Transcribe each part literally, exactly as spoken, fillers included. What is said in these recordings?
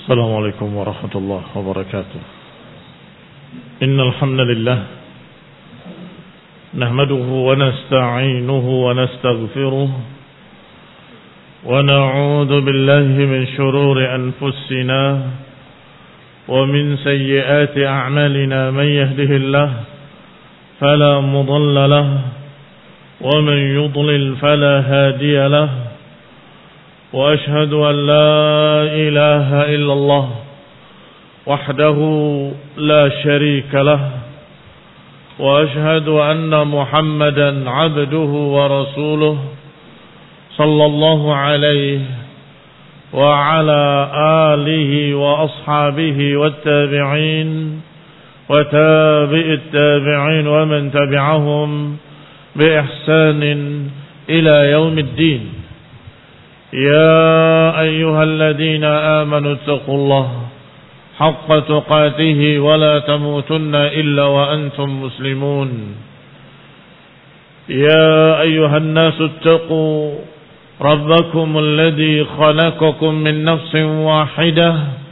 السلام عليكم ورحمة الله وبركاته. إن الحمد لله نحمده ونستعينه ونستغفره ونعوذ بالله من شرور أنفسنا ومن سيئات أعمالنا. من يهده الله فلا مضل له ومن يضلل فلا هادي له. وأشهد أن لا إله إلا الله وحده لا شريك له. وأشهد أن محمدا عبده ورسوله صلى الله عليه وعلى آله وأصحابه والتابعين وتابع التابعين ومن تبعهم بإحسان إلى يوم الدين. يا أيها الذين آمنوا اتقوا الله حق تقاته ولا تموتن إلا وأنتم مسلمون. يا أيها الناس اتقوا ربكم الذي خلقكم من نفس واحدة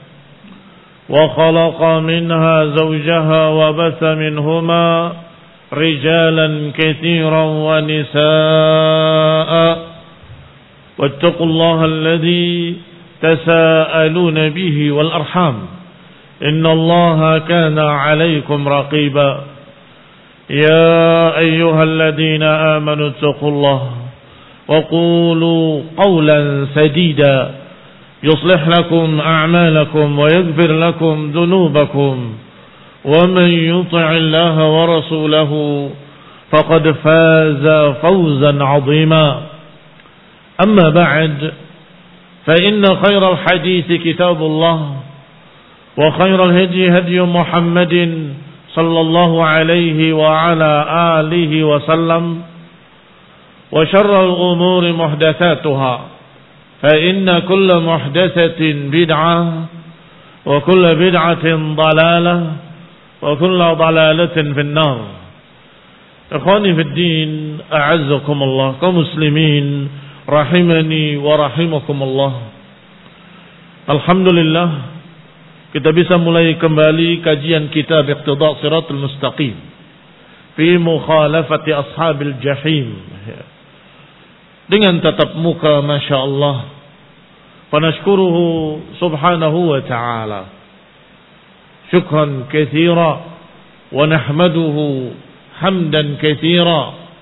وخلق منها زوجها وبث منهما رجالا كثيرا ونساء. واتقوا الله الذي تساءلون به والأرحام إن الله كان عليكم رقيبا. يا أيها الذين آمنوا اتقوا الله وقولوا قولا سديدا يصلح لكم أعمالكم ويغفر لكم ذنوبكم ومن يطع الله ورسوله فقد فاز فوزا عظيما. أما بعد فإن خير الحديث كتاب الله وخير الهدي هدي محمد صلى الله عليه وعلى آله وسلم وشر الأمور محدثاتها فإن كل محدثة بدعة وكل بدعة ضلالة وكل ضلالة في النار. إخواني في الدين أعزكم الله كمسلمين rahimani wa rahimakumullah. Alhamdulillah kita bisa mulai kembali kajian kitab Iqtida' Shiratal Mustaqim fi mukhalafati ashabil jahim dengan tatap muka Masya Allah. Fanashkuruhu subhanahu wa ta'ala syukran katsira wa nahmaduhu hamdan katsira.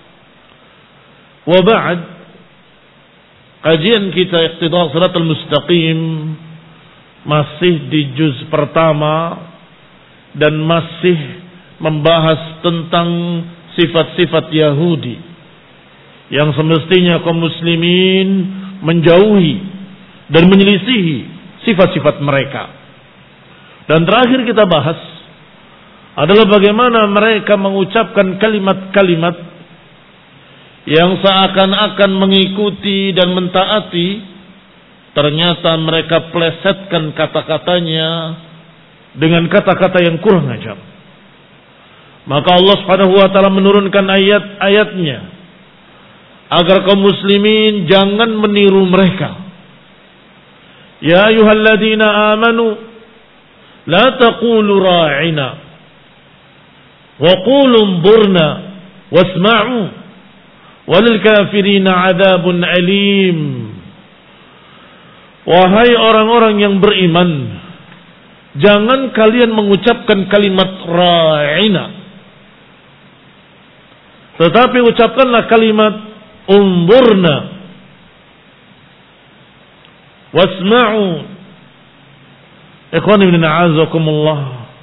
Wa ba'd, kajian kita Iqtida' Shiratal Mustaqim masih di juz pertama dan masih membahas tentang sifat-sifat Yahudi yang semestinya kaum muslimin menjauhi dan menyelisihi sifat-sifat mereka. Dan terakhir kita bahas adalah bagaimana mereka mengucapkan kalimat-kalimat yang seakan-akan mengikuti dan mentaati, ternyata mereka plesetkan kata-katanya dengan kata-kata yang kurang ajar. Maka Allah Subhanahu wa taala menurunkan ayat-ayatnya agar kaum muslimin jangan meniru mereka. Ya ayyuhalladzina amanu la taqulu ra'ina wa qulu anzurna wasma'u walil kafirina adzabun alim. Wahai orang-orang yang beriman, jangan kalian mengucapkan kalimat ra'ina, tetapi ucapkanlah kalimat unzurna wasma'u. Ikhwani min a'azakumullah,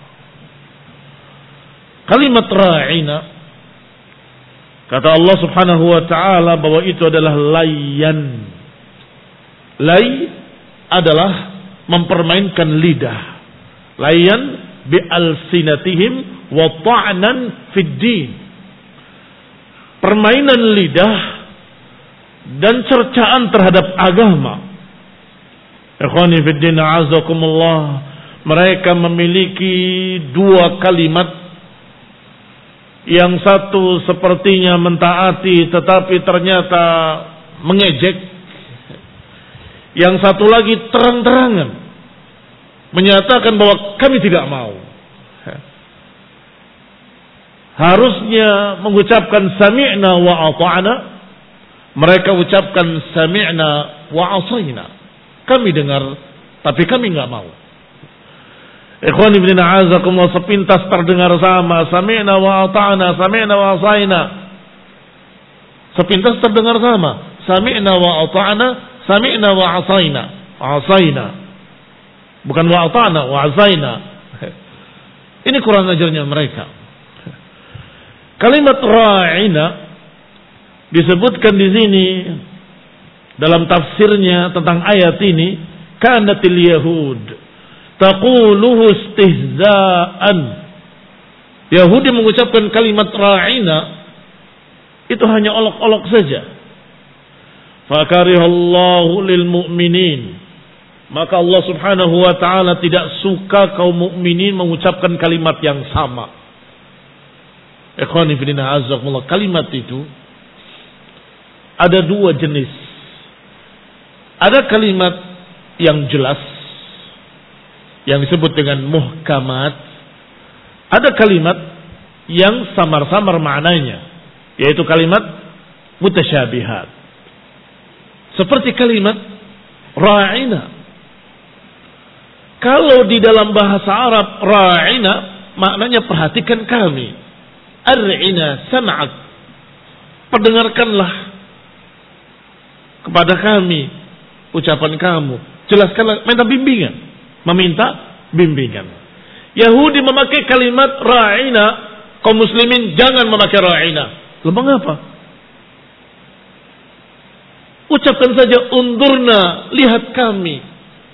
kalimat ra'ina, kata Allah Subhanahu wa ta'ala bahwa itu adalah layyan. Lay adalah mempermainkan lidah. Layyan bi alsinatihim wa ta'nan fid din. Permainan lidah dan cercaan terhadap agama. Ikhwani fid din a'azakumullah, mereka memiliki dua kalimat. Yang satu sepertinya mentaati tetapi ternyata mengejek. Yang satu lagi terang-terangan menyatakan bahwa kami tidak mau. Harusnya mengucapkan sami'na wa ata'na, mereka ucapkan sami'na wa asayna. Kami dengar tapi kami enggak mau. Ikhwan ibn a'azakumullah, sepintas terdengar sama, sami'na wa ata'na, sami'na wa asayna. Sepintas terdengar sama, sami'na wa ata'na, sami'na wa asayna. Asayna. Bukan wa ata'na, wa asayna. Ini kurang ajarnya mereka. Kalimat ra'ina disebutkan di sini dalam tafsirnya tentang ayat ini, kanatil yahud taquluhu istihza'an. Yahudi mengucapkan kalimat ra'ina itu hanya olok-olok saja. Fakarihallahu lil mu'minin, maka Allah Subhanahu wa taala tidak suka kaum mukminin mengucapkan kalimat yang sama. Ikhwani fillah azakumullah, kalimat itu ada dua jenis. Ada kalimat yang jelas yang disebut dengan muhkamat. Ada kalimat yang samar-samar maknanya, yaitu kalimat mutasyabihat. Seperti kalimat ra'ina. Kalau di dalam bahasa Arab ra'ina maknanya perhatikan kami. Ar'ina sam'ak, perdengarkanlah kepada kami ucapan kamu, jelaskanlah, minta bimbingan, meminta bimbingan. Yahudi memakai kalimat ra'ina, kaum muslimin jangan memakai ra'ina. Lalu mengapa? Ucapkan saja undurna, lihat kami.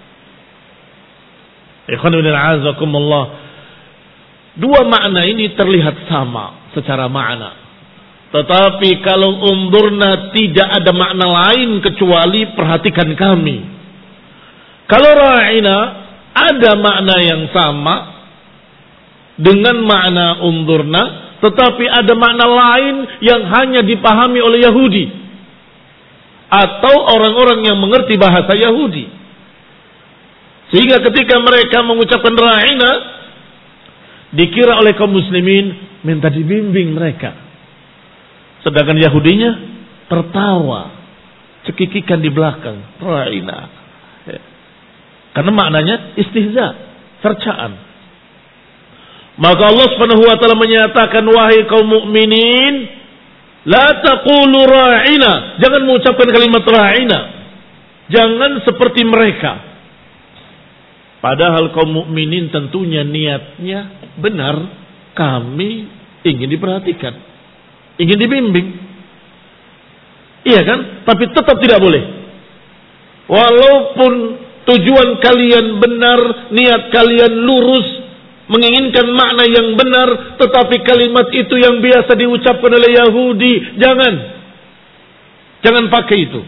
Ikhwan ibn a'azakumullah, dua makna ini terlihat sama secara makna. Tetapi kalau undurna tidak ada makna lain kecuali perhatikan kami. Kalau ra'ina ada makna yang sama dengan makna undurna, tetapi ada makna lain yang hanya dipahami oleh Yahudi atau orang-orang yang mengerti bahasa Yahudi. Sehingga ketika mereka mengucapkan ra'ina, dikira oleh kaum muslimin minta dibimbing mereka. Sedangkan Yahudinya tertawa, cekikikan di belakang, ra'ina. Karena maknanya istihza, cercaan. Maka Allah Subhanahu wa taala menyatakan, wahai kaum mukminin, la taqulu ra'ina, jangan mengucapkan kalimat ra'ina. Jangan seperti mereka. Padahal kaum mukminin tentunya niatnya benar, kami ingin diperhatikan, ingin dibimbing. Iya kan? Tapi tetap tidak boleh. Walaupun tujuan kalian benar, niat kalian lurus, menginginkan makna yang benar, tetapi kalimat itu yang biasa diucapkan oleh Yahudi, jangan. Jangan pakai itu.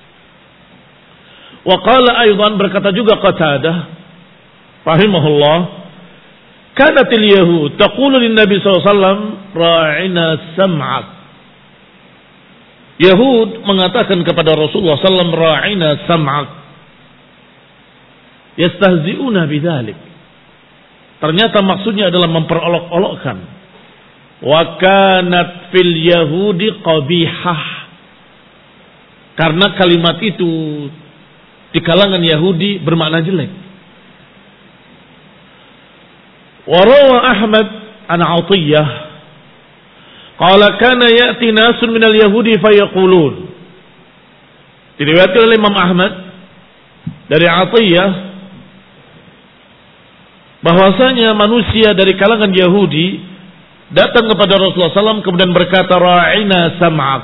Wa qala aydan, berkata juga Qatadah rahimahullah, kanatil yahud taqulu lin nabi sallallahu alaihi wasallam ra'ina sam'ak. Yahud mengatakan kepada Rasulullah sallallahu alaihi wasallam ra'ina sam'ak. Yastahzi'una bidzalik. Ternyata maksudnya adalah memperolok-olokkan. Wa kanat fil yahudi qabihah. Karena kalimat itu di kalangan Yahudi bermakna jelek. وروى أحمد عن عطية قال كان يأتي ناس من اليهود فيقولون. Diriwayatkan oleh Imam Ahmad dari Atiyah bahwasanya manusia dari kalangan Yahudi datang kepada Rasulullah sallallahu alaihi wasallam kemudian berkata, ra'ina sam'ak,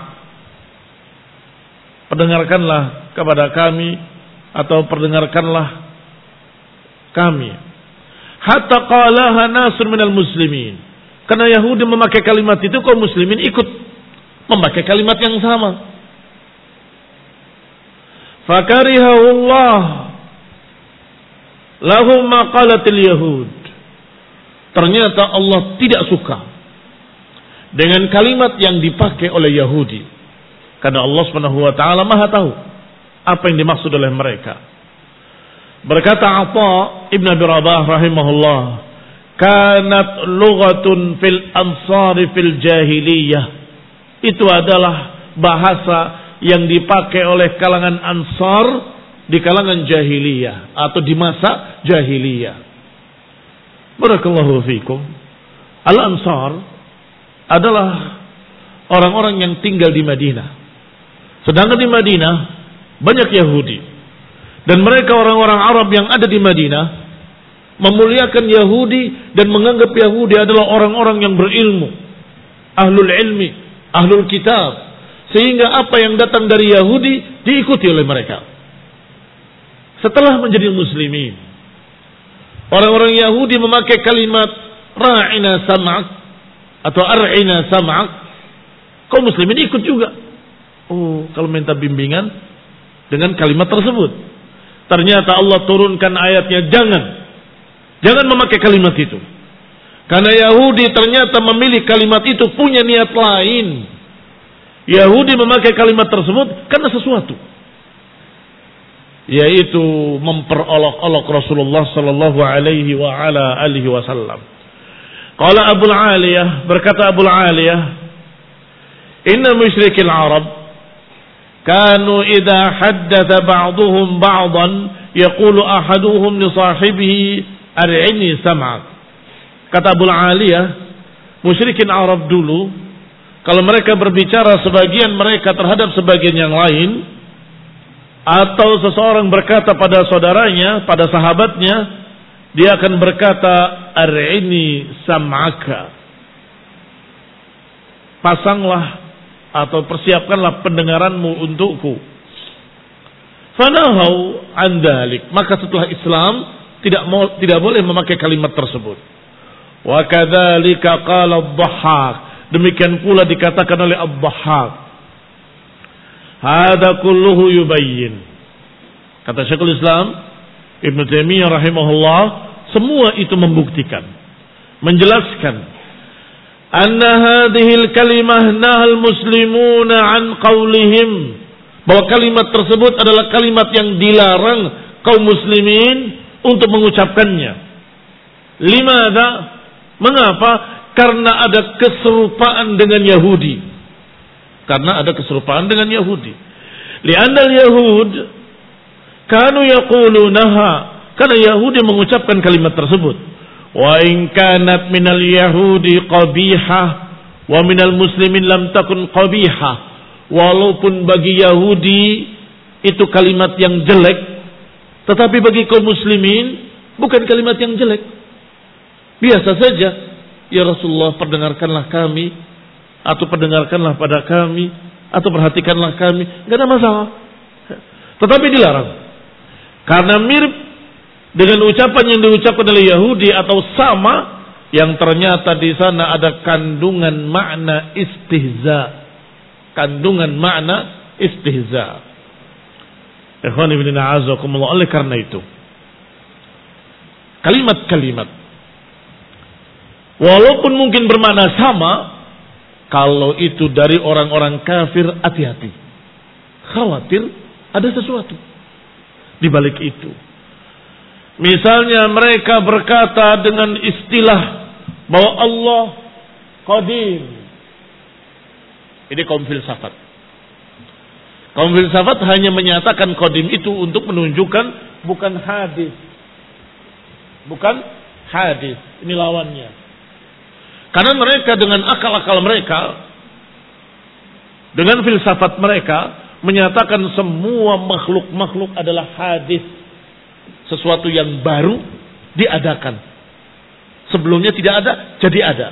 perdengarkanlah kepada kami atau perdengarkanlah kami. Hatta qalaha nasun minal muslimin. Karena Yahudi memakai kalimat itu, kaum muslimin ikut memakai kalimat yang sama. Fakarihahullah lahum maqalatil yahud. Ternyata Allah tidak suka dengan kalimat yang dipakai oleh Yahudi. Karena Allah Subhanahu wa taala Maha tahu apa yang dimaksud oleh mereka. Berkata Atha Ibn Abi Rabah rahimahullah, kanat lughatun fil ansari fil jahiliyah. Itu adalah bahasa yang dipakai oleh kalangan Ansar di kalangan jahiliyah atau di masa jahiliyah. Barakallahu fikum. Al-Ansar adalah orang-orang yang tinggal di Madinah. Sedangkan di Madinah banyak Yahudi. Dan mereka orang-orang Arab yang ada di Madinah memuliakan Yahudi dan menganggap Yahudi adalah orang-orang yang berilmu, ahlul ilmi, ahlul kitab. Sehingga apa yang datang dari Yahudi diikuti oleh mereka. Setelah menjadi muslimin, orang-orang Yahudi memakai kalimat ra'ina sam'ak atau ar'ina sam'ak. Kaum muslimin ikut juga. Oh, kalau minta bimbingan dengan kalimat tersebut. Ternyata Allah turunkan ayatnya, jangan. Jangan memakai kalimat itu. Karena Yahudi ternyata memilih kalimat itu punya niat lain. Yahudi memakai kalimat tersebut karena sesuatu. Yaitu memperolok-olok Rasulullah sallallahu alaihi wa ala alihi wasallam. Qala Abu Aliyah, berkata Abu Aliyah, inna musyrikil Arab kanu idza haddatha ba'dhum ba'dan yaqulu ahaduhum li sahibihi ar'ini sam'ak. Kata Abu Aliyah, musyrikin Arab dulu kalau mereka berbicara sebagian mereka terhadap sebagian yang lain, atau seseorang berkata pada saudaranya, pada sahabatnya, dia akan berkata ar'ini sam'aka. Pasanglah atau persiapkanlah pendengaranmu untukku. Fanahau an dzalik. Maka setelah Islam tidak mau, tidak boleh memakai kalimat tersebut. Wa kadzalika qala ad-Dhahhak. Demikian pula dikatakan oleh ad-Dhahhak. Hada kulluhu yubayyin. Kata Syekhul Islam Ibn Taimiyah rahimahullah, semua itu membuktikan, menjelaskan anna hadhil kalimah nahal muslimuna an qaulihim, bahwa kalimat tersebut adalah kalimat yang dilarang kaum muslimin untuk mengucapkannya. Limada? Mengapa? Karena ada keserupaan dengan Yahudi. Karena ada keserupaan dengan Yahudi. Li'anna al-Yahud kanu yaqulunaha, karena Yahudi mengucapkan kalimat tersebut. Wa in kanat minal yahudi qabihah wa minal muslimin lam takun qabihah. Walaupun bagi Yahudi itu kalimat yang jelek, tetapi bagi kaum muslimin bukan kalimat yang jelek. Biasa saja. Ya Rasulullah, perdengarkanlah kami, atau perdengarkanlah pada kami, atau perhatikanlah kami, enggak ada masalah. Tetapi dilarang. Karena mirip dengan ucapan yang diucapkan oleh Yahudi atau sama, yang ternyata di sana ada kandungan makna istihza. Kandungan makna istihza. Ikhwan ibn a'azakumullah, oleh karena itu kalimat-kalimat walaupun mungkin bermakna sama, kalau itu dari orang-orang kafir, hati-hati. Khawatir ada sesuatu di balik itu. Misalnya mereka berkata dengan istilah bahwa Allah qadim. Ini kaum filsafat. Kaum filsafat hanya menyatakan qadim itu untuk menunjukkan bukan hadis. Bukan hadis. Ini lawannya. Karena mereka dengan akal-akal mereka, dengan filsafat mereka, menyatakan semua makhluk-makhluk adalah hadis. Sesuatu yang baru diadakan. Sebelumnya tidak ada, jadi ada.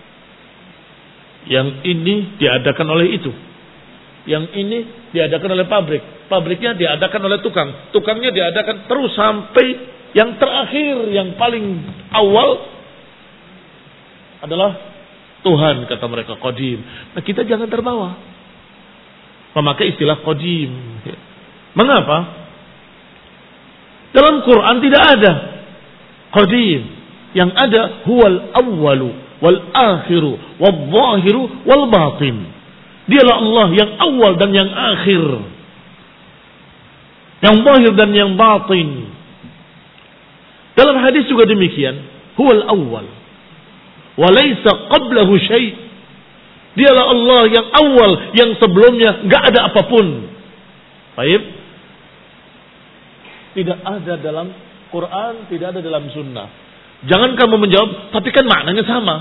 Yang ini diadakan oleh itu. Yang ini diadakan oleh pabrik. Pabriknya diadakan oleh tukang. Tukangnya diadakan terus sampai yang terakhir, yang paling awal adalah Tuhan, kata mereka, qadim. Nah, kita jangan terbawa memakai istilah qadim. Mengapa? Dalam Quran tidak ada qadim. Yang ada huwal awwalu wal akhiru wal zahiru wal batin. Dialah Allah yang awal dan yang akhir, yang zahir dan yang batin. Dalam dalam hadis juga demikian. Huwal awwal. Wa laysa qablahu syai'. Dialah Allah yang awal, yang sebelumnya enggak ada apapun. Baik. Tidak ada dalam Quran, tidak ada dalam sunnah. Jangan kamu menjawab, tapi kan maknanya sama.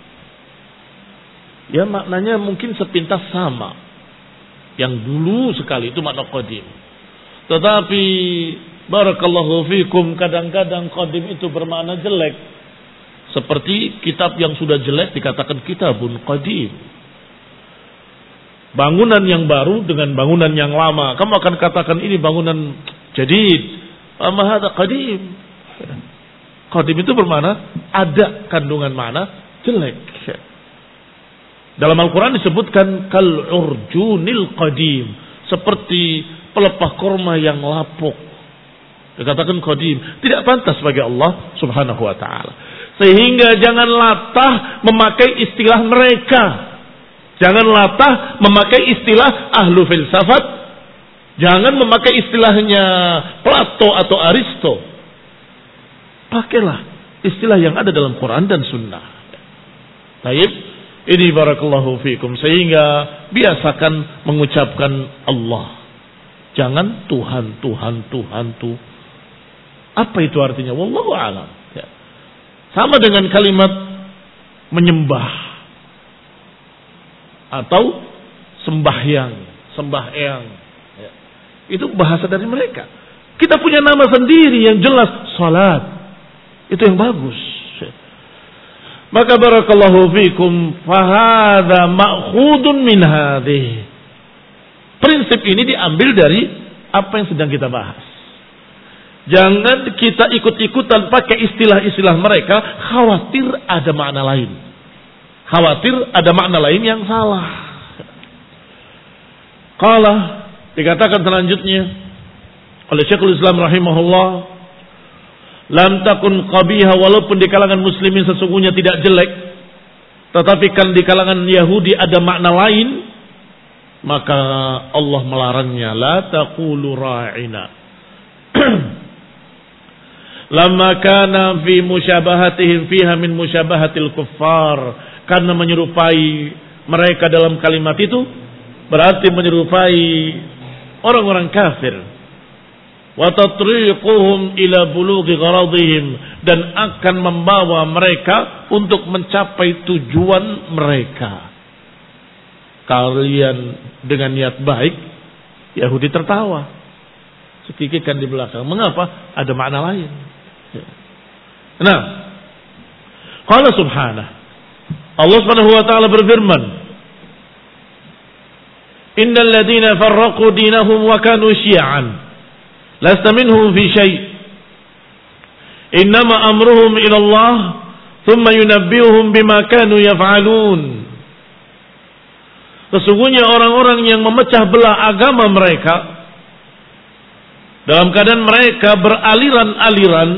Ya maknanya mungkin sepintas sama. Yang dulu sekali itu makna qadim. Tetapi barakallahu fikum, kadang-kadang qadim itu bermakna jelek. Seperti kitab yang sudah jelek dikatakan kitabun qadim. Bangunan yang baru dengan bangunan yang lama, kamu akan katakan ini bangunan jadid. Amma hadza qadim. Qadim itu bermakna ada kandungan makna jelek. Dalam Al-Quran disebutkan kal urjunil qadim, seperti pelepah kurma yang lapuk. Dikatakan qadim, tidak pantas bagi Allah Subhanahu wa taala. Sehingga jangan latah memakai istilah mereka. Jangan latah memakai istilah ahlu filsafat. Jangan memakai istilahnya Plato atau Aristo. Pakailah istilah yang ada dalam Quran dan Sunnah. Baik, ini barakallahu fikum. Sehingga biasakan mengucapkan Allah. Jangan Tuhan, Tuhan, Tuhan, Tuhan. Apa itu artinya? Wallahu a'lam. Ya. Sama dengan kalimat menyembah atau sembahyang, sembahyang. Ya. Itu bahasa dari mereka. Kita punya nama sendiri yang jelas, salat. Itu yang bagus. Maka barakallahu fikum, fahadha ma'khudun min hadhihi. Prinsip ini diambil dari apa yang sedang kita bahas. Jangan kita ikut-ikutan pakai istilah-istilah mereka, khawatir ada makna lain. Khawatir ada makna lain yang salah. Qala, dikatakan selanjutnya oleh Syekhul Islam rahimahullah, lam takun qabiha, walaupun di kalangan muslimin sesungguhnya tidak jelek, tetapi kan di kalangan Yahudi ada makna lain, maka Allah melarangnya. La taqulu ra'ina. Lamma kana fi musyabahatihim fiha min musyabahatil kuffar, karena menyerupai mereka dalam kalimat itu berarti menyerupai orang-orang kafir. Wa tatriquhum ila bulughi gharadihim, dan akan membawa mereka untuk mencapai tujuan mereka. Kalian dengan niat baik, Yahudi tertawa, sekikikan di belakang. Mengapa? Ada makna lain. Nah, qala subhanahu, Allah Subhanahu wa taala berfirman, innal ladzina farraqu dinahum wa kanu syi'an lasta minhum fi syai', innama amruhum ila Allah thumma yunabbi'uhum bima kanu yaf'alun. Sesungguhnya orang-orang yang memecah belah agama mereka dalam keadaan mereka beraliran-aliran,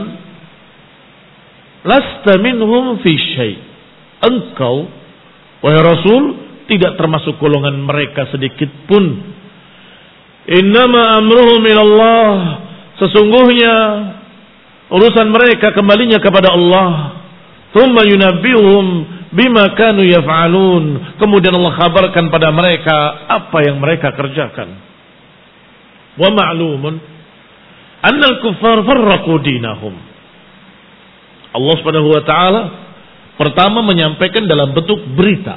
lasta minhum fi syai', engkau wahai Rasul tidak termasuk golongan mereka sedikit pun. Innama amruhum ilallah, sesungguhnya urusan mereka kembalinya kepada Allah. Thumma yunabbi'uhum bima kanu yaf'alun, kemudian Allah kabarkan pada mereka apa yang mereka kerjakan. Wa ma'lumun annal kuffar farraqu dinahum. Allah Subhanahu wa taala pertama menyampaikan dalam bentuk berita.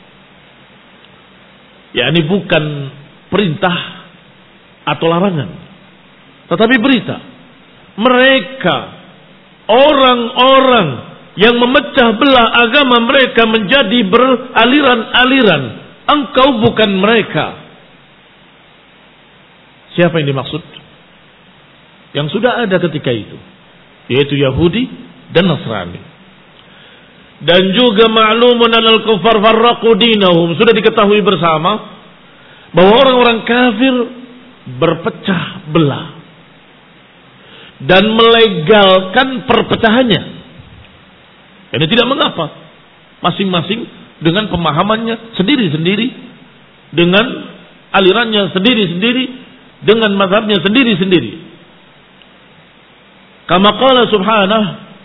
yakni bukan perintah atau larangan, tetapi berita. Mereka orang-orang yang memecah belah agama mereka menjadi beraliran-aliran. Engkau bukan mereka. Siapa yang dimaksud? Yang sudah ada ketika itu, yaitu Yahudi dan Nasrani. Dan juga ma'lumun anal kufar farraqu dinahum, sudah diketahui bersama bahwa orang-orang kafir berpecah belah dan melegalkan perpecahannya. Ini tidak mengapa, masing-masing dengan pemahamannya sendiri-sendiri, dengan alirannya sendiri-sendiri, dengan mazhabnya sendiri-sendiri. Kama qala subhanahu,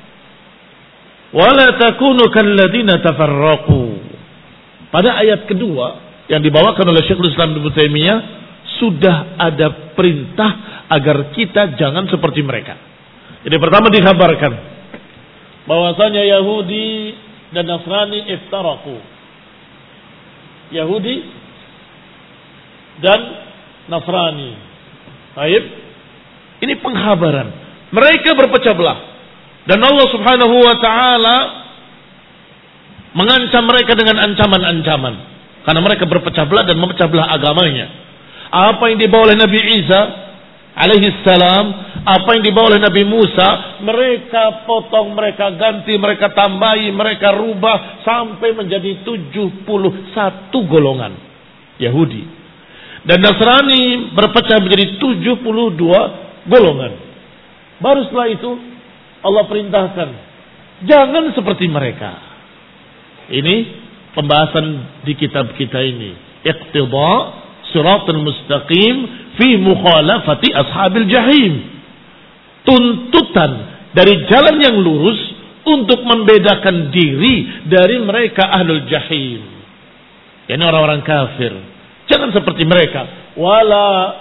Wala takunu kalladzina tafarraqu. Pada ayat kedua yang dibawakan oleh Syekhul Islam Ibnu Taimiyah sudah ada perintah agar kita jangan seperti mereka. Jadi pertama dikabarkan bahwasanya Yahudi dan Nasrani iftaraku. Yahudi dan Nasrani. Baik. Ini pengkhabaran. Mereka berpecah belah. Dan Allah Subhanahu wa taala mengancam mereka dengan ancaman-ancaman karena mereka berpecah belah dan memecah belah agamanya. Apa yang dibawa oleh Nabi Isa alaihi salam, apa yang dibawa oleh Nabi Musa, mereka potong, mereka ganti, mereka tambahi, mereka rubah sampai menjadi tujuh puluh satu golongan Yahudi. Dan Nasrani berpecah menjadi tujuh puluh dua golongan. Baru setelah itu Allah perintahkan, jangan seperti mereka. Ini pembahasan di kitab kita ini. Iqtida siratal mustaqim fi mukhalafati ashabil jahim. Tuntutan dari jalan yang lurus untuk membedakan diri dari mereka ahlul jahim. Ini orang-orang kafir. Jangan seperti mereka. Wala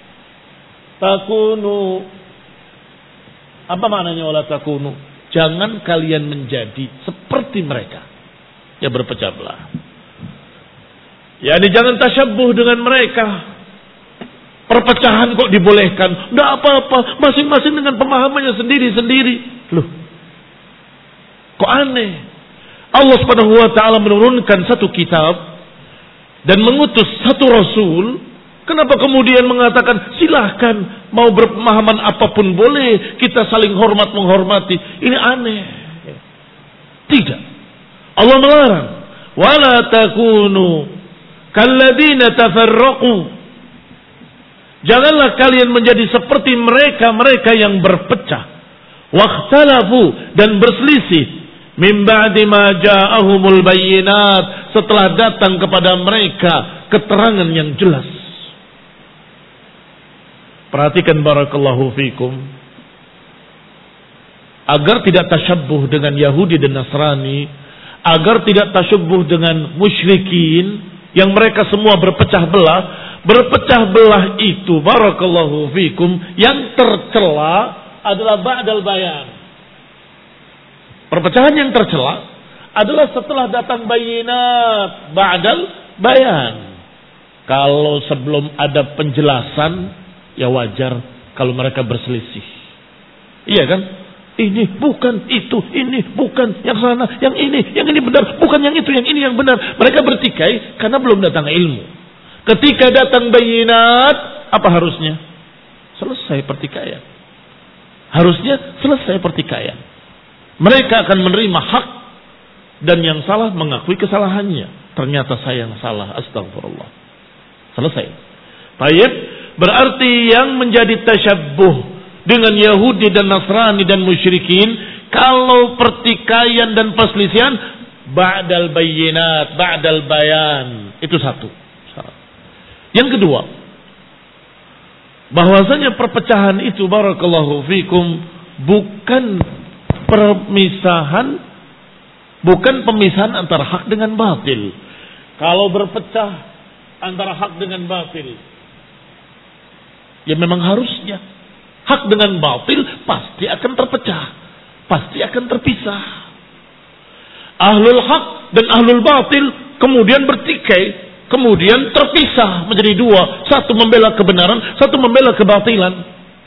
takunu. Apa maknanya wala takunu? Jangan kalian menjadi seperti mereka yang berpecah belah. Ya, ini jangan tasyabbuh dengan mereka. Perpecahan kok dibolehkan? Enggak apa-apa, masing-masing dengan pemahamannya sendiri-sendiri. Loh, kok aneh? Allah Subhanahu wa taala menurunkan satu kitab dan mengutus satu rasul. Kenapa kemudian mengatakan silahkan mau berpemahaman apapun boleh, kita saling hormat menghormati? Ini aneh. Tidak. Allah melarang. Wala takunu kalladzina tafarraqu. Janganlah kalian menjadi seperti mereka-mereka yang berpecah. Wakhtalafu, dan berselisih. Min ba'di ma ja'ahumul bayyinat, setelah datang kepada mereka keterangan yang jelas. Perhatikan barakallahu fikum, agar tidak tasyabbuh dengan Yahudi dan Nasrani, agar tidak tasyabbuh dengan musyrikin yang mereka semua berpecah belah. Berpecah belah itu barakallahu fikum yang tercela adalah ba'dal bayan. Perpecahan yang tercela adalah setelah datang bayinat, ba'dal bayan. Kalau sebelum ada penjelasan, ya wajar kalau mereka berselisih. Iya kan? Ini bukan itu, ini bukan yang sana, yang ini, yang ini benar, bukan yang itu, yang ini yang benar. Mereka bertikai karena belum datang ilmu. Ketika datang bayinat, apa harusnya? Selesai pertikaian. Harusnya selesai pertikaian. Mereka akan menerima hak dan yang salah mengakui kesalahannya. Ternyata saya yang salah, astagfirullah. Selesai. Baik. Berarti yang menjadi tasyabbuh dengan Yahudi dan Nasrani dan musyrikin, kalau pertikaian dan perselisihan ba'dal bayyinat, ba'dal bayan, itu satu. Yang kedua, bahwasanya perpecahan itu barakallahu fikum bukan permisahan, bukan pemisahan antara hak dengan batil. Kalau berpecah antara hak dengan batil, ya memang harusnya hak dengan batil pasti akan terpecah, pasti akan terpisah. Ahlul hak dan ahlul batil kemudian bertikai, kemudian terpisah menjadi dua, satu membela kebenaran, satu membela kebatilan.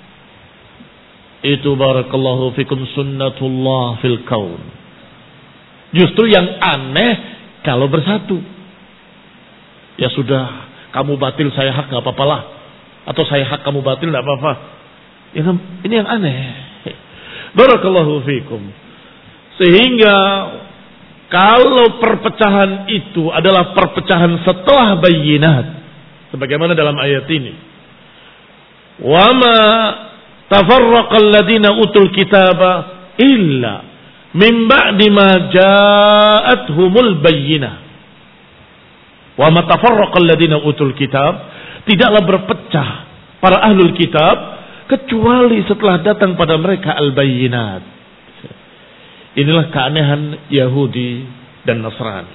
Itu barakallahu fikum sunnatullah fil kaun. Justru yang aneh kalau bersatu. Ya sudah, kamu batil saya hak, nggak apa-apalah. Atau saya hak kamu batil, nggak apa-apa. Ya, ini yang aneh. Barakallahu fikum. Sehingga kalau perpecahan itu adalah perpecahan setelah bayinat, sebagaimana dalam ayat ini, wa ma tafarraqal ladina utul kitaba illa min ba'di ma ja'atuhumul bayyinah. Wa ma tafarraqal ladina utul kitab, tidaklah berpecah para ahlul kitab kecuali setelah datang pada mereka al-bayyinat. Inilah keanehan Yahudi dan Nasrani.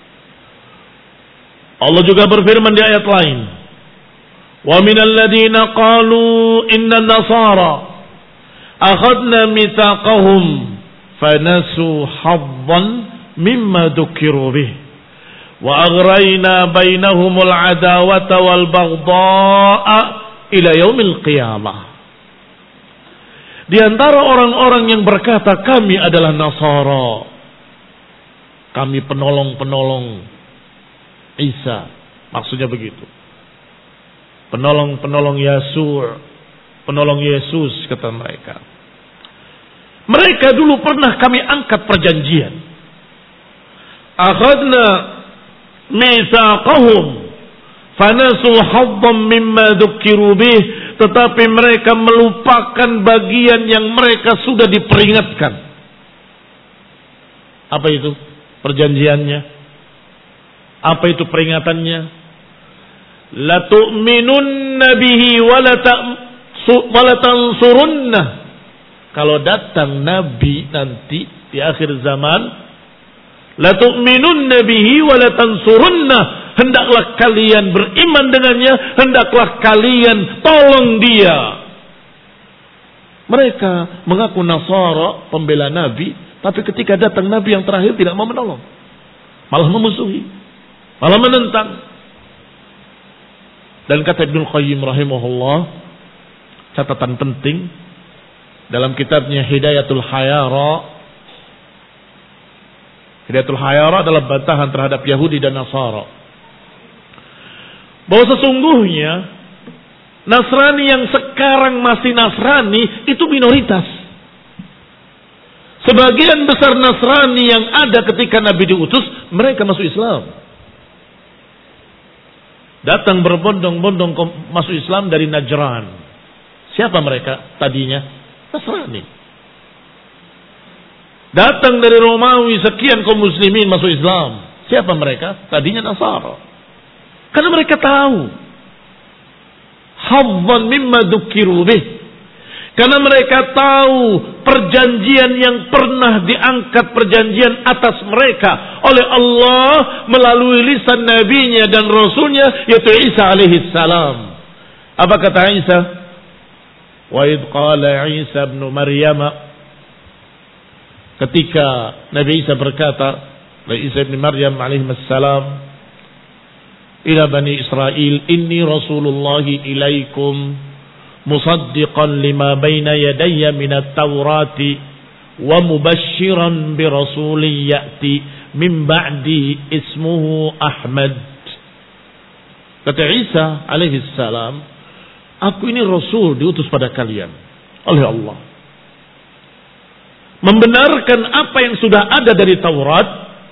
Allah juga berfirman di ayat lain, wa minal ladzina qalu inna nasara akhadna mitsaqahum fanasu haddan mimma dzukiru bih wa aghrayna bainahumul adawata wal baghdha'a ila yaumil qiyamah. Di antara orang-orang yang berkata kami adalah Nasara, kami penolong-penolong Isa, maksudnya begitu. Penolong-penolong Yesua, penolong Yesus kata mereka. Mereka dulu pernah kami angkat perjanjian. Akhadna mitsaqahum fanasu haddan mimma dzukiru bih, tetapi mereka melupakan bagian yang mereka sudah diperingatkan. Apa itu perjanjiannya? Apa itu peringatannya? La tu'minunna bihi wa la tansurunna. Kalau datang Nabi nanti di akhir zaman, la tu'minunna bihi wa la tansurunna, hendaklah kalian beriman dengannya, hendaklah kalian tolong dia. Mereka mengaku Nasara, pembela Nabi, tapi ketika datang Nabi yang terakhir tidak mau menolong, malah memusuhi, malah menentang. Dan kata Ibnu Qayyim rahimahullah, catatan penting dalam kitabnya Hidayatul Hayara. Hidayatul Hayara adalah bantahan terhadap Yahudi dan Nasara, bahwa sesungguhnya Nasrani yang sekarang masih Nasrani itu minoritas. Sebagian besar Nasrani yang ada ketika Nabi diutus, mereka masuk Islam. Datang berbondong-bondong masuk Islam dari Najran. Siapa mereka tadinya? Nasrani. Datang dari Romawi sekian kaum muslimin masuk Islam. Siapa mereka? Tadinya Nasara. Karena mereka tahu haddan mimma dzukiru bih. Karena mereka tahu perjanjian yang pernah diangkat, perjanjian atas mereka oleh Allah melalui lisan nabinya dan rasulnya, yaitu Isa alaihi salam. Apa kata Isa? Wa idh qala Isa ibn Maryam, ketika Nabi Isa berkata, Isa ibn Maryam alaihi salam, ila bani Israel, inni rasulullahi ilaikum musaddiqan lima baina yadayya minat taurati wa mubashiran bi rasulin ya'ti min ba'di ismuhu Ahmad. Kata Isa alaihi salam, aku ini rasul diutus pada kalian oleh Allah, membenarkan apa yang sudah ada dari Taurat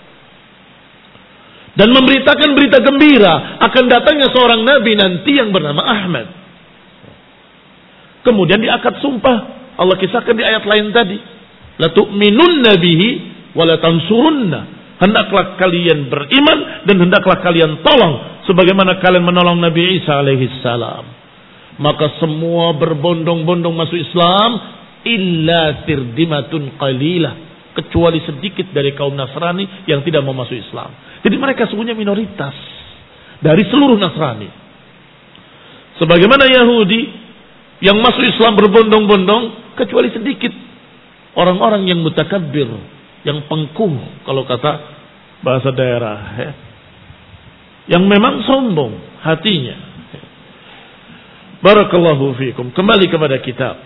dan memberitakan berita gembira akan datangnya seorang nabi nanti yang bernama Ahmad. Kemudian diakad sumpah, Allah kisahkan di ayat lain tadi, la tu'minunna bihi wa la tansurunna, hendaklah kalian beriman dan hendaklah kalian tolong sebagaimana kalian menolong Nabi Isa alaihi salam. Maka semua berbondong-bondong masuk Islam illa tirdimatun qalilah, kecuali sedikit dari kaum Nasrani yang tidak mau masuk Islam. Jadi mereka semuanya minoritas dari seluruh Nasrani. Sebagaimana Yahudi yang masuk Islam berbondong-bondong, kecuali sedikit orang-orang yang mutakabbir, yang pengkuh kalau kata bahasa daerah, ya, yang memang sombong hatinya. Barakallahu fiikum. Kembali kepada kitab.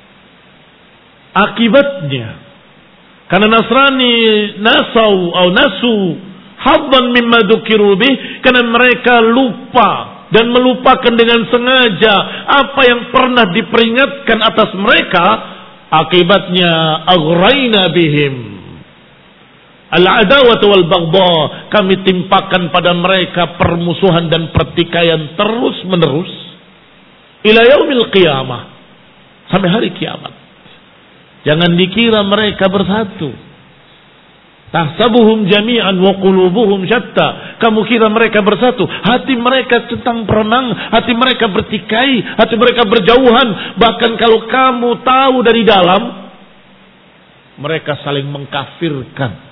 Akibatnya, karena Nasrani nasau atau nasu haddan mimma dzukiru bih, karena mereka lupa dan melupakan dengan sengaja apa yang pernah diperingatkan atas mereka, akibatnya aghrayna bihim al-adawata wal baghdha, kami timpakan pada mereka permusuhan dan pertikaian terus menerus ila yaumil qiyamah, sampai hari kiamat. Jangan dikira mereka bersatu. Tahsabuhum jami'an wa qulubuhum syatta. Kamu kira mereka bersatu, hati mereka centang perenang, hati mereka bertikai, hati mereka berjauhan. Bahkan kalau kamu tahu dari dalam, mereka saling mengkafirkan.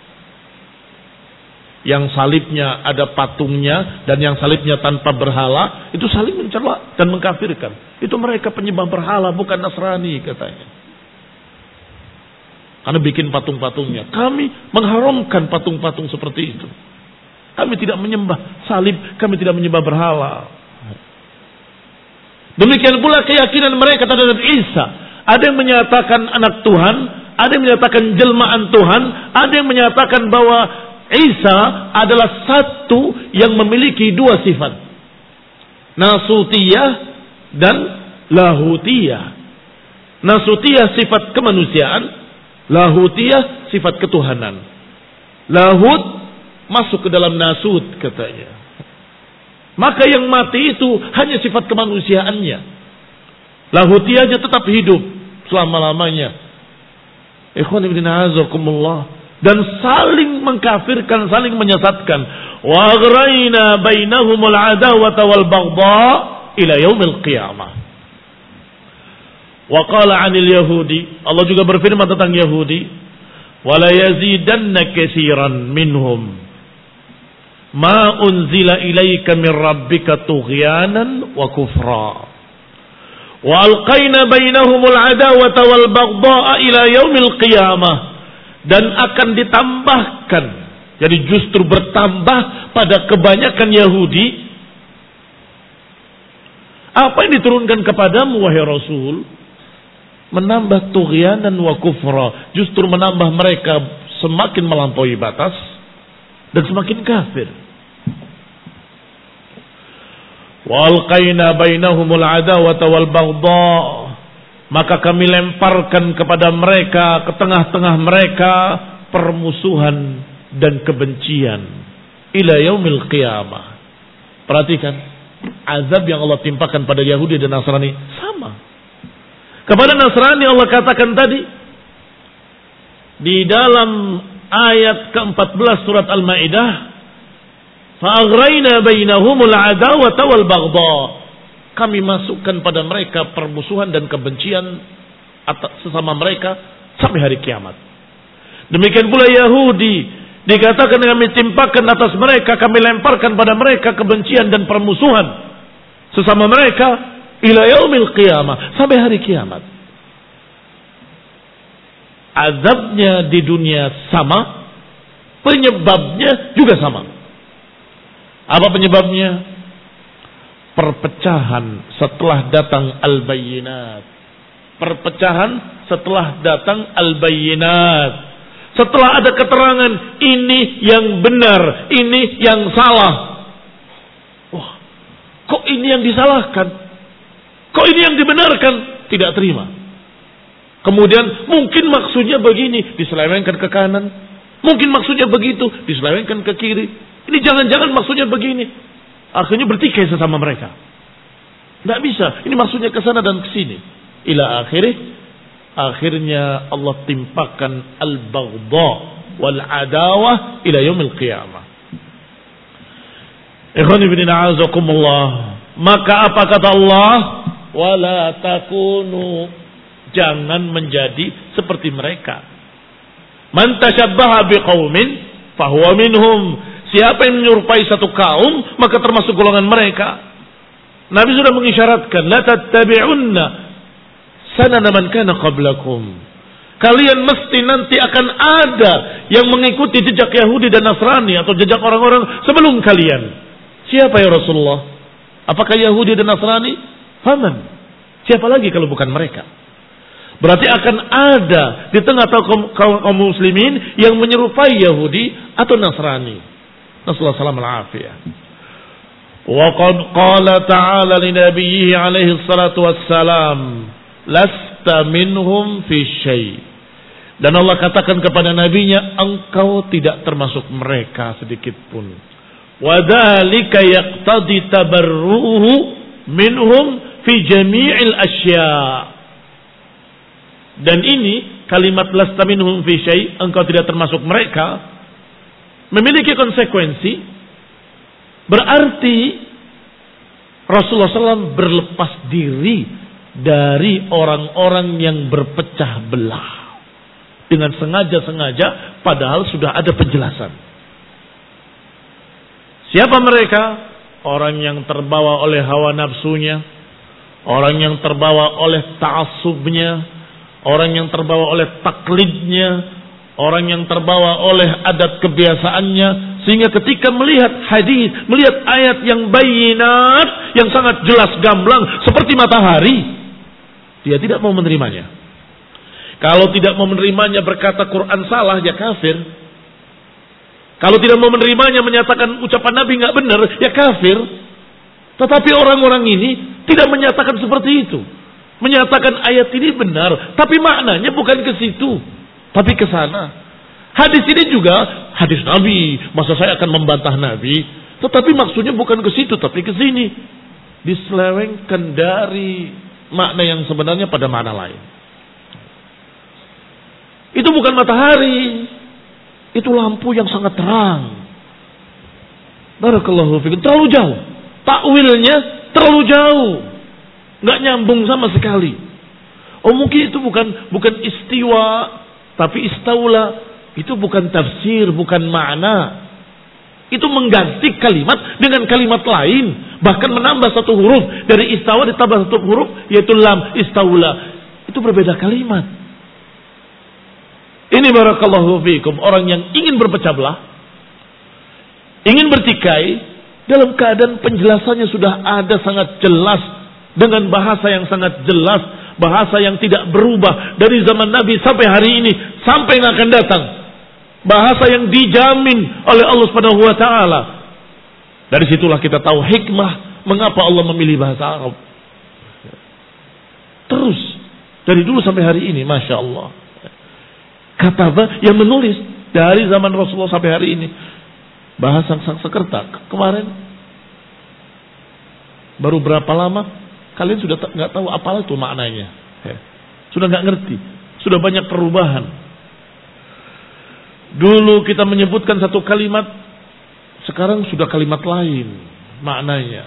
Yang salibnya ada patungnya dan yang salibnya tanpa berhala, itu saling mencela dan mengkafirkan. Itu mereka penyembah berhala, bukan Nasrani katanya. Karena bikin patung-patungnya. Kami mengharamkan patung-patung seperti itu. Kami tidak menyembah salib, kami tidak menyembah berhala. Demikian pula keyakinan mereka terhadap Isa. Ada yang menyatakan anak Tuhan, ada yang menyatakan jelmaan Tuhan, ada yang menyatakan bahwa Isa adalah satu yang memiliki dua sifat. Nasutiyah dan lahutiyah. Nasutiyah sifat kemanusiaan, lahutiyah sifat ketuhanan. Lahut masuk ke dalam nasut katanya. Maka yang mati itu hanya sifat kemanusiaannya. Lahutiyahnya tetap hidup selama-lamanya. Ikhwan ibn a'azakumullah. Dan saling mengkafirkan, saling menyesatkan. Wa aghrayna bainahumul adawata wal baghdha ila yaumil qiyamah. Wa qala 'anil yahudi, Allah juga berfirman tentang Yahudi, wa la yazidanna katsiran minhum ma unzila ilaika min rabbika tughyanan wa kufra. Wa alqayna bainahumul adawata wal baghdha ila yaumil qiyamah. Dan akan ditambahkan, jadi justru bertambah pada kebanyakan Yahudi apa yang diturunkan kepadamu wahai Rasul, menambah tughyanan wa kufra, justru menambah mereka semakin melampaui batas dan semakin kafir. Wa alqaina bainahumul adawata wal baghdha, maka kami lemparkan kepada mereka, ke tengah-tengah mereka, permusuhan dan kebencian. Ila yaumil qiyamah. Perhatikan, azab yang Allah timpakan pada Yahudi dan Nasrani sama. Kepada Nasrani Allah katakan tadi, di dalam ayat keempat belas surat Al-Ma'idah, fa'aghrayna bainahumul adawata wal baghdha. Kami masukkan pada mereka permusuhan dan kebencian atas sesama mereka sampai hari kiamat. Demikian pula Yahudi, dikatakan kami timpakan atas mereka, kami lemparkan pada mereka kebencian dan permusuhan sesama mereka ila yaumil qiyamah, sampai hari kiamat. Azabnya di dunia sama, penyebabnya juga sama. Apa penyebabnya? Perpecahan setelah datang al-bayyinat. Perpecahan setelah datang al-bayyinat. Setelah ada keterangan ini yang benar, ini yang salah. Wah, kok ini yang disalahkan? Kok ini yang dibenarkan? Tidak terima. Kemudian mungkin maksudnya begini, diselewengkan ke kanan. Mungkin maksudnya begitu, diselewengkan ke kiri. Ini jangan-jangan maksudnya begini. Akhirnya bertikai sesama mereka. Tidak bisa. Ini maksudnya ke sana dan ke sini. Ila akhirih. Akhirnya Allah timpakan al-baghdha wal adawah ila yaumil qiyamah. Ikhwan ibn a'azakumullah. Maka apa kata Allah? Wala takunu. Jangan menjadi seperti mereka. Man tashabbaha biqaumin fahuwa minhum. Siapa yang menyerupai satu kaum, maka termasuk golongan mereka. Nabi sudah mengisyaratkan, la tattabi'unna sanana man kana qablakum. Kalian mesti nanti akan ada yang mengikuti jejak Yahudi dan Nasrani atau jejak orang-orang sebelum kalian. Siapa ya Rasulullah? Apakah Yahudi dan Nasrani? Faman. Siapa lagi kalau bukan mereka? Berarti akan ada di tengah kaum, kaum muslimin yang menyerupai Yahudi atau Nasrani. Nasallahu alaihi wasallam. Wa qad qala ta'ala li nabiyhi alaihi salatu wassalam, lasta minhum fi syai'. Dan Allah katakan kepada nabinya, engkau tidak termasuk mereka sedikit pun. Wa dzalika yaqtadi tabarruhu minhum fi jami'il asya'. Dan ini kalimat lasta minhum fi syai', engkau tidak termasuk mereka, memiliki konsekuensi, berarti Rasulullah shallallahu alaihi wasallam berlepas diri dari orang-orang yang berpecah belah. dengan sengaja-sengaja padahal sudah ada penjelasan. Siapa mereka? Orang yang terbawa oleh hawa nafsunya, orang yang terbawa oleh ta'assubnya, orang yang terbawa oleh taklidnya, orang yang terbawa oleh adat kebiasaannya, sehingga ketika melihat hadis, melihat ayat yang bayinat, yang sangat jelas gamblang seperti matahari, dia tidak mau menerimanya. Kalau tidak mau menerimanya berkata Quran salah, ya kafir. Kalau tidak mau menerimanya menyatakan ucapan Nabi nggak benar, ya kafir. Tetapi orang-orang ini tidak menyatakan seperti itu. Menyatakan ayat ini benar, tapi maknanya bukan ke situ, tapi ke sana. Hadis ini juga hadis Nabi. Masa saya akan membantah Nabi? Tetapi maksudnya bukan ke situ, tapi ke sini. Diselewengkan dari makna yang sebenarnya pada makna lain. Itu bukan matahari. Itu lampu yang sangat terang. Barakallahu fikum. Terlalu jauh. Takwilnya terlalu jauh. Nggak nyambung sama sekali. Oh mungkin itu bukan bukan istiwa, tapi istaula. Itu bukan tafsir, bukan makna. Itu mengganti kalimat dengan kalimat lain. Bahkan menambah satu huruf. Dari istawa ditambah satu huruf, yaitu lam, istaula. Itu berbeda kalimat. Ini barakallahu fikum, orang yang ingin berpecah belah, ingin bertikai, dalam keadaan penjelasannya sudah ada sangat jelas, dengan bahasa yang sangat jelas, bahasa yang tidak berubah dari zaman Nabi sampai hari ini, sampai yang akan datang. Bahasa yang dijamin oleh Allah Subhanahu wa taala. Dari situlah kita tahu hikmah mengapa Allah memilih bahasa Arab. Terus dari dulu sampai hari ini, masya Allah. Kataba yang menulis dari zaman Rasulullah sampai hari ini. Bahasa sang sekerta. Kemarin baru berapa lama kalian sudah nggak tahu apalah itu maknanya. Sudah nggak ngerti. Sudah banyak perubahan. Dulu kita menyebutkan satu kalimat, sekarang sudah kalimat lain maknanya.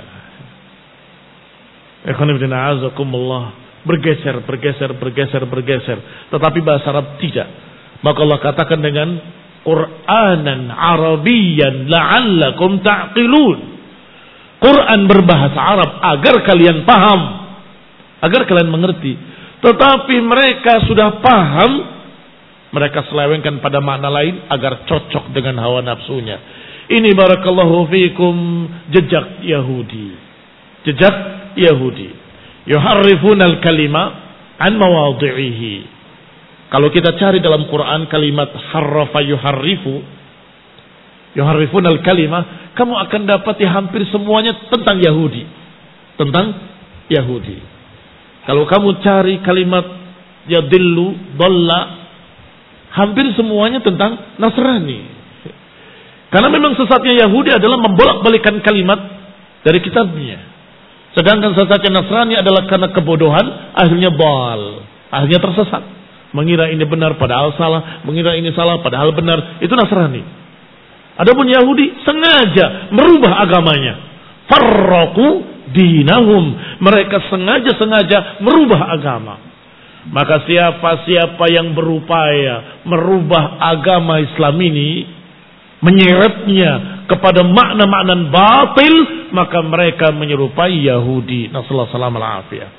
Bergeser, bergeser, bergeser, bergeser. Tetapi bahasa Arab tidak. Maka Allah katakan dengan Qur'anan Arabiyan la'allakum ta'qilun. Quran berbahasa Arab agar kalian paham, agar kalian mengerti. Tetapi mereka sudah paham, mereka selewengkan pada makna lain agar cocok dengan hawa nafsunya. Ini barakallahu fikum jejak Yahudi. Jejak Yahudi. Yuharrifunal kalima an mawadhi'ihi. Kalau kita cari dalam Quran kalimat harrafa yuharrifu, yuharrifunal kalimah, kamu akan dapat ya hampir semuanya tentang Yahudi. Tentang Yahudi. Kalau kamu cari kalimat yadillu, dhalla, hampir semuanya tentang Nasrani. Karena memang sesatnya Yahudi adalah membolak-balikan kalimat dari kitabnya. Sedangkan sesatnya Nasrani adalah karena kebodohan, akhirnya bal, akhirnya tersesat. Mengira ini benar padahal salah, mengira ini salah padahal benar. Itu Nasrani. Adapun Yahudi sengaja merubah agamanya. Farraqu dinahum. Mereka sengaja-sengaja merubah agama. Maka siapa-siapa yang berupaya merubah agama Islam ini, menyeretnya kepada makna-makna batil, maka mereka menyerupai Yahudi. Nasallahu alaihi wasallam.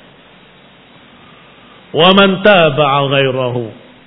Wa man taba'a ghairahu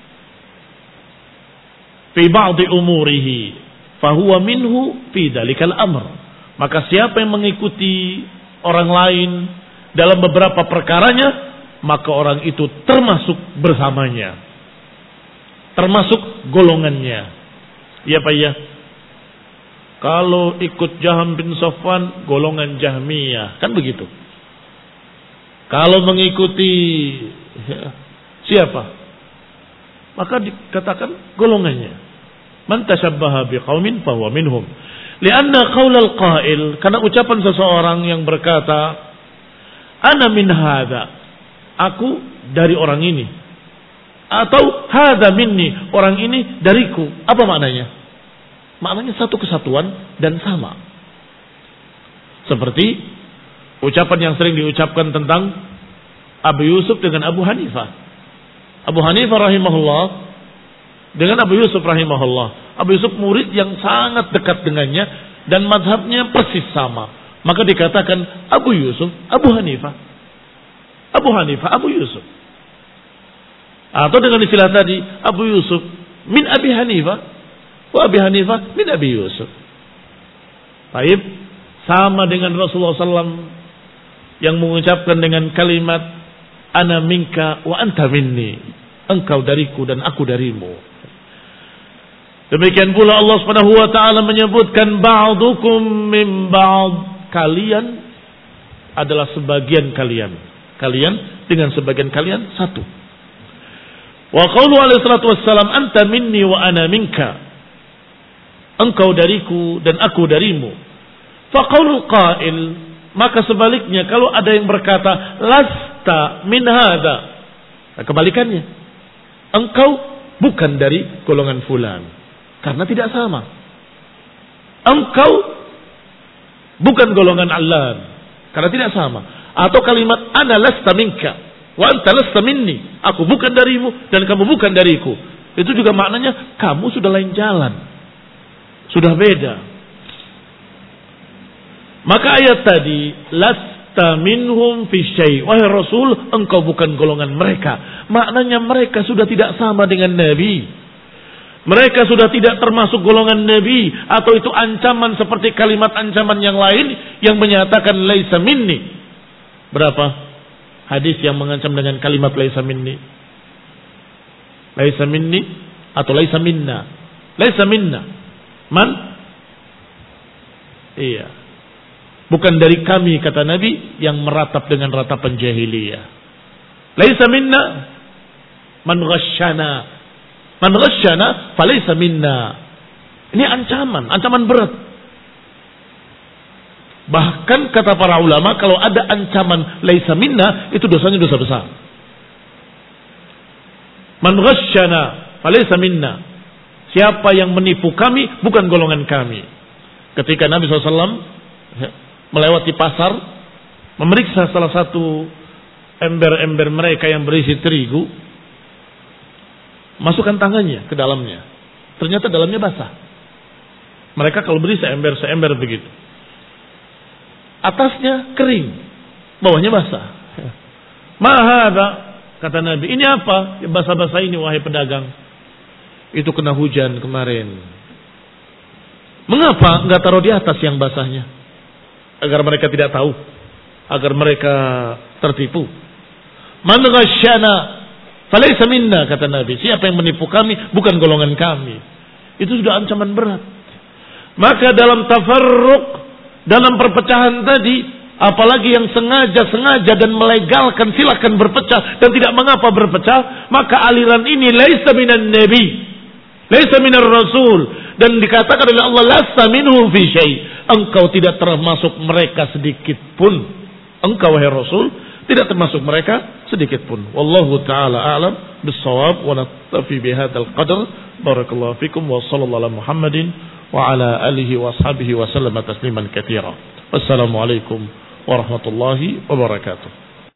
fi ba'd umurihi fahuwa minhu fi dzalikal amr. Maka siapa yang mengikuti orang lain dalam beberapa perkaranya, maka orang itu termasuk bersamanya, termasuk golongannya. Ya Pak ya. Kalau ikut Jaham bin Safwan, golongan Jahmiyah, kan begitu. Kalau mengikuti ya, siapa? Maka dikatakan golongannya. Man tashabbaha biqaumin fahuwa minhum. Lianna qaulal qail, karena ucapan seseorang yang berkata, ana min hadza, aku dari orang ini. Atau hadza minni, orang ini dariku. Apa maknanya? Maknanya satu kesatuan dan sama. Seperti ucapan yang sering diucapkan tentang Abu Yusuf dengan Abu Hanifah. Abu Hanifah rahimahullah dengan Abu Yusuf rahimahullah. Abu Yusuf murid yang sangat dekat dengannya dan mazhabnya persis sama. Maka dikatakan Abu Yusuf, Abu Hanifah. Abu Hanifah, Abu Yusuf. Atau dengan istilah tadi, Abu Yusuf min Abi Hanifah, wa Abi Hanifah min Abi Yusuf. Baik, sama dengan Rasulullah sallallahu alaihi wasallam yang mengucapkan dengan kalimat ana minka wa anta minni. Engkau dariku dan aku darimu. Demikian pula Allah Subhanahu wa taala menyebutkan ba'dukum min ba'd. Kalian adalah sebagian kalian. Kalian dengan sebagian kalian satu. Wa qaulu alaihi salatu wassalam anta minni wa ana minka. Engkau dariku dan aku darimu. Fa qaulul qail, maka sebaliknya kalau ada yang berkata lasta min hadza. Nah, kebalikannya. Engkau bukan dari golongan fulan karena tidak sama. Engkau bukan golongan Allan karena tidak sama. Atau kalimat ana lasta minka wa anta lasta minni, aku bukan darimu dan kamu bukan dariku. Itu juga maknanya kamu sudah lain jalan. Sudah beda. Maka ayat tadi lasta minhum fi syai', wahai Rasul, engkau bukan golongan mereka. Maknanya mereka sudah tidak sama dengan Nabi. Mereka sudah tidak termasuk golongan Nabi, atau itu ancaman seperti kalimat ancaman yang lain yang menyatakan laisa minni. Berapa hadis yang mengancam dengan kalimat laisa minni? Laisa minni atau laisa minna? Laisa minna. Man? Iya. Bukan dari kami, kata Nabi, yang meratap dengan ratapan jahiliyah. Laisa minna man ghasyana. Man ghasyana falaysa minna. Ini ancaman, ancaman berat. Bahkan kata para ulama, kalau ada ancaman laisa minna, itu dosanya dosa besar. Man ghasyana falaysa minna. Siapa yang menipu kami, bukan golongan kami. Ketika Nabi shallallahu alaihi wasallam melewati pasar, memeriksa salah satu ember-ember mereka yang berisi terigu, masukkan tangannya ke dalamnya. Ternyata dalamnya basah. Mereka kalau beri seember-seember begitu. Atasnya kering, bawahnya basah. Mahada, kata Nabi, ini apa? Basah-basah ini wahai pedagang. Itu kena hujan kemarin. Mengapa enggak taruh di atas yang basahnya? Agar mereka tidak tahu, agar mereka tertipu. Man ghasyana falaysa minna, kata Nabi. Siapa yang menipu kami, bukan golongan kami. Itu sudah ancaman berat. Maka dalam tafarruq, dalam perpecahan tadi, apalagi yang sengaja-sengaja dan melegalkan silakan berpecah dan tidak mengapa berpecah, maka aliran ini laisa minan nabi, laisa minar rasul, dan dikatakan oleh Allah lasta minhum fi syai'. Engkau tidak termasuk mereka sedikit pun. Engkau wahai Rasul tidak termasuk mereka sedikit pun. Wallahu taala a'lam bis-shawab wa naktafi bihadzal qadar. Barakallahu fikum wa sallallahu ala Muhammadin wa ala alihi wa ashabihi wa sallama tasliman katsira. Wassalamu alaikum warahmatullahi wabarakatuh.